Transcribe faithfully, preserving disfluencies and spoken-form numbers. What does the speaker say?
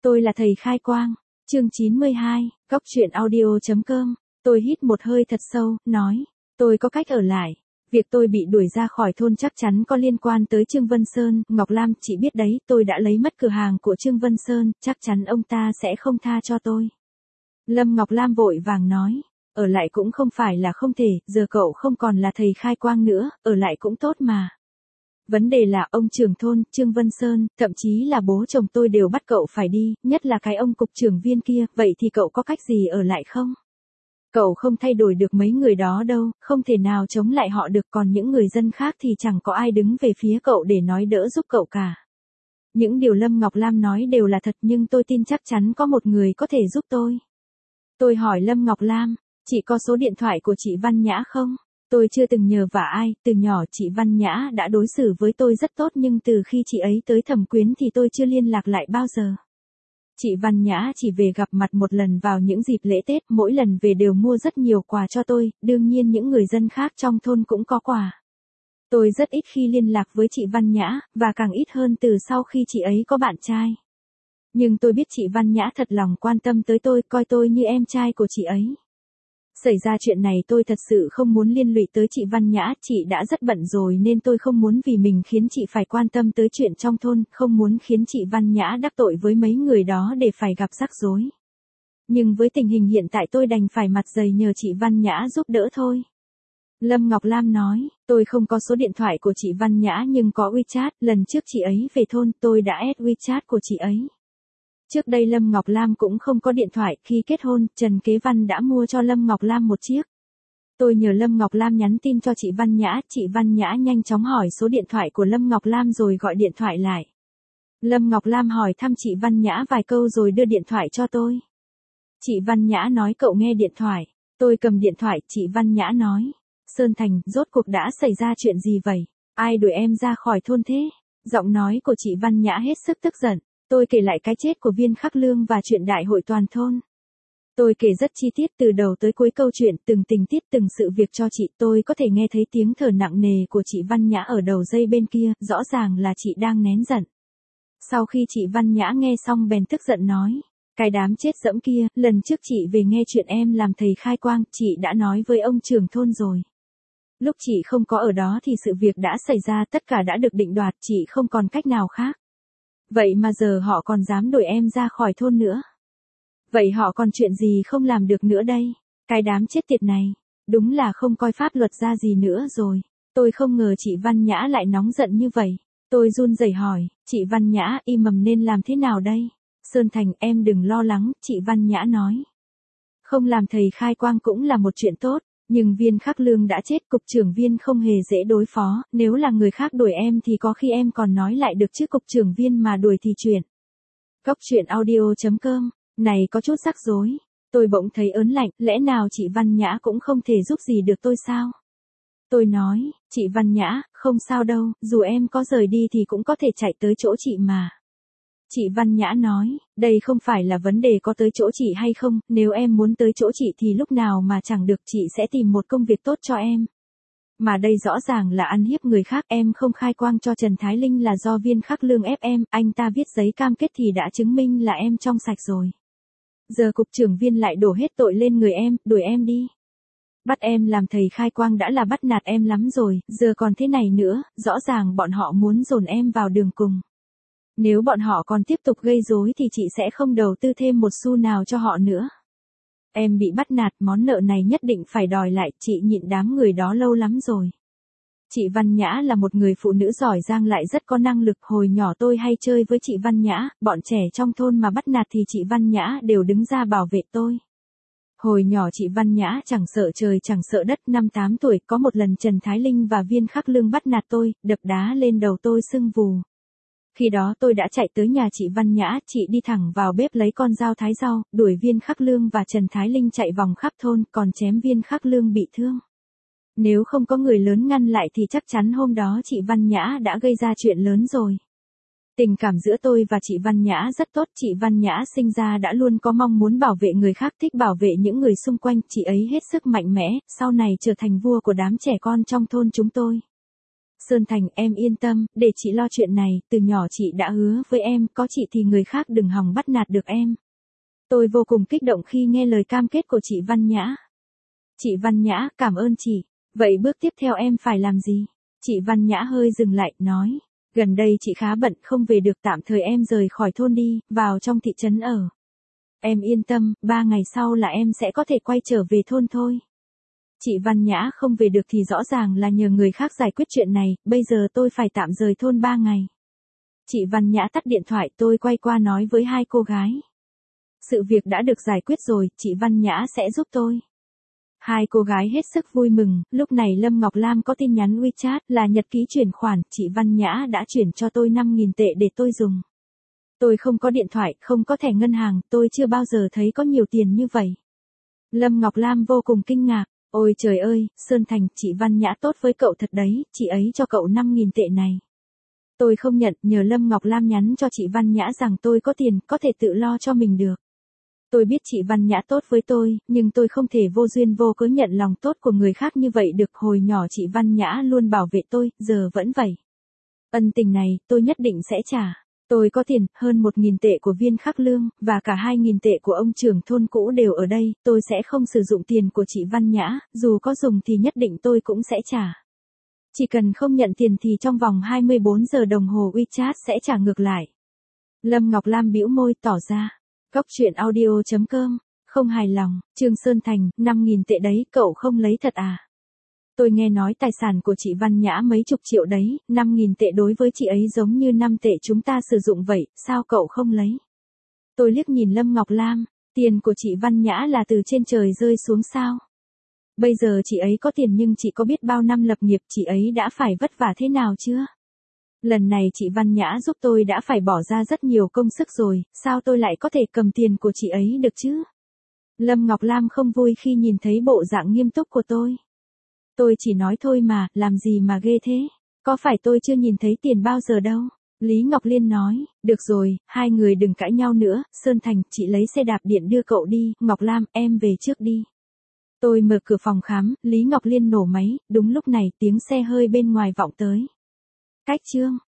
Tôi là thầy khai quang. Chương chín mươi hai, Cóc truyện audio.com. Tôi hít một hơi thật sâu, nói. Tôi có cách ở lại. Việc tôi bị đuổi ra khỏi thôn chắc chắn có liên quan tới Trương Vân Sơn. Ngọc Lam, chị biết đấy, tôi đã lấy mất cửa hàng của Trương Vân Sơn, chắc chắn ông ta sẽ không tha cho tôi. Lâm Ngọc Lam vội vàng nói. Ở lại cũng không phải là không thể, giờ cậu không còn là thầy khai quang nữa, ở lại cũng tốt mà. Vấn đề là ông trưởng thôn, Trương Vân Sơn, thậm chí là bố chồng tôi đều bắt cậu phải đi, nhất là cái ông cục trưởng viên kia, vậy thì cậu có cách gì ở lại không? Cậu không thay đổi được mấy người đó đâu, không thể nào chống lại họ được, còn những người dân khác thì chẳng có ai đứng về phía cậu để nói đỡ giúp cậu cả. Những điều Lâm Ngọc Lam nói đều là thật, nhưng tôi tin chắc chắn có một người có thể giúp tôi. Tôi hỏi Lâm Ngọc Lam, chị có số điện thoại của chị Văn Nhã không? Tôi chưa từng nhờ vả ai, từ nhỏ chị Văn Nhã đã đối xử với tôi rất tốt, nhưng từ khi chị ấy tới Thẩm Quyến thì tôi chưa liên lạc lại bao giờ. Chị Văn Nhã chỉ về gặp mặt một lần vào những dịp lễ Tết, mỗi lần về đều mua rất nhiều quà cho tôi, đương nhiên những người dân khác trong thôn cũng có quà. Tôi rất ít khi liên lạc với chị Văn Nhã, và càng ít hơn từ sau khi chị ấy có bạn trai. Nhưng tôi biết chị Văn Nhã thật lòng quan tâm tới tôi, coi tôi như em trai của chị ấy. Xảy ra chuyện này tôi thật sự không muốn liên lụy tới chị Văn Nhã, chị đã rất bận rồi nên tôi không muốn vì mình khiến chị phải quan tâm tới chuyện trong thôn, không muốn khiến chị Văn Nhã đắc tội với mấy người đó để phải gặp rắc rối. Nhưng với tình hình hiện tại tôi đành phải mặt dày nhờ chị Văn Nhã giúp đỡ thôi. Lâm Ngọc Lam nói, tôi không có số điện thoại của chị Văn Nhã nhưng có WeChat, lần trước chị ấy về thôn tôi đã add WeChat của chị ấy. Trước đây Lâm Ngọc Lam cũng không có điện thoại, khi kết hôn, Trần Kế Văn đã mua cho Lâm Ngọc Lam một chiếc. Tôi nhờ Lâm Ngọc Lam nhắn tin cho chị Văn Nhã, chị Văn Nhã nhanh chóng hỏi số điện thoại của Lâm Ngọc Lam rồi gọi điện thoại lại. Lâm Ngọc Lam hỏi thăm chị Văn Nhã vài câu rồi đưa điện thoại cho tôi. Chị Văn Nhã nói cậu nghe điện thoại. Tôi cầm điện thoại, chị Văn Nhã nói. Sơn Thành, rốt cuộc đã xảy ra chuyện gì vậy? Ai đuổi em ra khỏi thôn thế? Giọng nói của chị Văn Nhã hết sức tức giận. Tôi kể lại cái chết của Viên Khắc Lương và chuyện đại hội toàn thôn. Tôi kể rất chi tiết từ đầu tới cuối câu chuyện, từng tình tiết từng sự việc cho chị. Tôi có thể nghe thấy tiếng thở nặng nề của chị Văn Nhã ở đầu dây bên kia, rõ ràng là chị đang nén giận. Sau khi chị Văn Nhã nghe xong bèn tức giận nói. Cái đám chết dẫm kia, lần trước chị về nghe chuyện em làm thầy khai quang, chị đã nói với ông trưởng thôn rồi. Lúc chị không có ở đó thì sự việc đã xảy ra, tất cả đã được định đoạt, chị không còn cách nào khác. Vậy mà giờ họ còn dám đuổi em ra khỏi thôn nữa. Vậy họ còn chuyện gì không làm được nữa đây? Cái đám chết tiệt này, đúng là không coi pháp luật ra gì nữa rồi. Tôi không ngờ chị Văn Nhã lại nóng giận như vậy. Tôi run rẩy hỏi, chị Văn Nhã, y mầm nên làm thế nào đây? Sơn Thành, em đừng lo lắng, chị Văn Nhã nói. Không làm thầy khai quang cũng là một chuyện tốt. Nhưng Viên Khắc Lương đã chết, cục trưởng Viên không hề dễ đối phó, nếu là người khác đuổi em thì có khi em còn nói lại được chứ cục trưởng Viên mà đuổi thì chuyện. Cóc truyện audio.com, này có chút rắc rối. Tôi bỗng thấy ớn lạnh, lẽ nào chị Văn Nhã cũng không thể giúp gì được tôi sao? Tôi nói, chị Văn Nhã, không sao đâu, dù em có rời đi thì cũng có thể chạy tới chỗ chị mà. Chị Văn Nhã nói, đây không phải là vấn đề có tới chỗ chị hay không, nếu em muốn tới chỗ chị thì lúc nào mà chẳng được, chị sẽ tìm một công việc tốt cho em. Mà đây rõ ràng là ăn hiếp người khác, em không khai quang cho Trần Thái Linh là do Viên Khắc Lương ép em, anh ta viết giấy cam kết thì đã chứng minh là em trong sạch rồi. Giờ cục trưởng Viên lại đổ hết tội lên người em, đuổi em đi. Bắt em làm thầy khai quang đã là bắt nạt em lắm rồi, giờ còn thế này nữa, rõ ràng bọn họ muốn dồn em vào đường cùng. Nếu bọn họ còn tiếp tục gây rối thì chị sẽ không đầu tư thêm một xu nào cho họ nữa. Em bị bắt nạt, món nợ này nhất định phải đòi lại, chị nhịn đám người đó lâu lắm rồi. Chị Văn Nhã là một người phụ nữ giỏi giang lại rất có năng lực, hồi nhỏ tôi hay chơi với chị Văn Nhã, bọn trẻ trong thôn mà bắt nạt thì chị Văn Nhã đều đứng ra bảo vệ tôi. Hồi nhỏ chị Văn Nhã chẳng sợ trời chẳng sợ đất, năm tám tuổi, có một lần Trần Thái Linh và Viên Khắc Lương bắt nạt tôi, đập đá lên đầu tôi sưng vù. Khi đó tôi đã chạy tới nhà chị Văn Nhã, chị đi thẳng vào bếp lấy con dao thái rau, đuổi Viên Khắc Lương và Trần Thái Linh chạy vòng khắp thôn, còn chém Viên Khắc Lương bị thương. Nếu không có người lớn ngăn lại thì chắc chắn hôm đó chị Văn Nhã đã gây ra chuyện lớn rồi. Tình cảm giữa tôi và chị Văn Nhã rất tốt, chị Văn Nhã sinh ra đã luôn có mong muốn bảo vệ người khác, thích bảo vệ những người xung quanh, chị ấy hết sức mạnh mẽ, sau này trở thành vua của đám trẻ con trong thôn chúng tôi. Sơn Thành em yên tâm, để chị lo chuyện này, từ nhỏ chị đã hứa với em, có chị thì người khác đừng hòng bắt nạt được em. Tôi vô cùng kích động khi nghe lời cam kết của chị Văn Nhã. Chị Văn Nhã, cảm ơn chị. Vậy bước tiếp theo em phải làm gì? Chị Văn Nhã hơi dừng lại, nói. Gần đây chị khá bận không về được, tạm thời em rời khỏi thôn đi, vào trong thị trấn ở. Em yên tâm, ba ngày sau là em sẽ có thể quay trở về thôn thôi. Chị Văn Nhã không về được thì rõ ràng là nhờ người khác giải quyết chuyện này, bây giờ tôi phải tạm rời thôn ba ngày. Chị Văn Nhã tắt điện thoại, tôi quay qua nói với hai cô gái. Sự việc đã được giải quyết rồi, chị Văn Nhã sẽ giúp tôi. Hai cô gái hết sức vui mừng, lúc này Lâm Ngọc Lam có tin nhắn WeChat là nhật ký chuyển khoản, chị Văn Nhã đã chuyển cho tôi năm nghìn tệ để tôi dùng. Tôi không có điện thoại, không có thẻ ngân hàng, tôi chưa bao giờ thấy có nhiều tiền như vậy. Lâm Ngọc Lam vô cùng kinh ngạc, ôi trời ơi, Sơn Thành, chị Văn Nhã tốt với cậu thật đấy, chị ấy cho cậu năm nghìn tệ này. Tôi không nhận, nhờ Lâm Ngọc Lam nhắn cho chị Văn Nhã rằng tôi có tiền, có thể tự lo cho mình được. Tôi biết chị Văn Nhã tốt với tôi, nhưng tôi không thể vô duyên vô cớ nhận lòng tốt của người khác như vậy được. Hồi nhỏ chị Văn Nhã luôn bảo vệ tôi, giờ vẫn vậy. Ân tình này, tôi nhất định sẽ trả. Tôi có tiền, hơn một nghìn tệ của Viên Khắc Lương, và cả hai nghìn tệ của ông trưởng thôn cũ đều ở đây, tôi sẽ không sử dụng tiền của chị Văn Nhã, dù có dùng thì nhất định tôi cũng sẽ trả. Chỉ cần không nhận tiền thì trong vòng hai mươi bốn giờ đồng hồ WeChat sẽ trả ngược lại. Lâm Ngọc Lam bĩu môi tỏ ra. Góc truyện audio chấm com, không hài lòng, Trương Sơn Thành, năm nghìn tệ đấy, cậu không lấy thật à? Tôi nghe nói tài sản của chị Văn Nhã mấy chục triệu đấy, năm nghìn tệ đối với chị ấy giống như năm tệ chúng ta sử dụng vậy, sao cậu không lấy? Tôi liếc nhìn Lâm Ngọc Lam, tiền của chị Văn Nhã là từ trên trời rơi xuống sao? Bây giờ chị ấy có tiền nhưng chị có biết bao năm lập nghiệp chị ấy đã phải vất vả thế nào chưa? Lần này chị Văn Nhã giúp tôi đã phải bỏ ra rất nhiều công sức rồi, sao tôi lại có thể cầm tiền của chị ấy được chứ? Lâm Ngọc Lam không vui khi nhìn thấy bộ dạng nghiêm túc của tôi. Tôi chỉ nói thôi mà, làm gì mà ghê thế? Có phải tôi chưa nhìn thấy tiền bao giờ đâu? Lý Ngọc Liên nói, được rồi, hai người đừng cãi nhau nữa, Sơn Thành, chị lấy xe đạp điện đưa cậu đi, Ngọc Lam, em về trước đi. Tôi mở cửa phòng khám, Lý Ngọc Liên nổ máy, đúng lúc này tiếng xe hơi bên ngoài vọng tới. Cách chương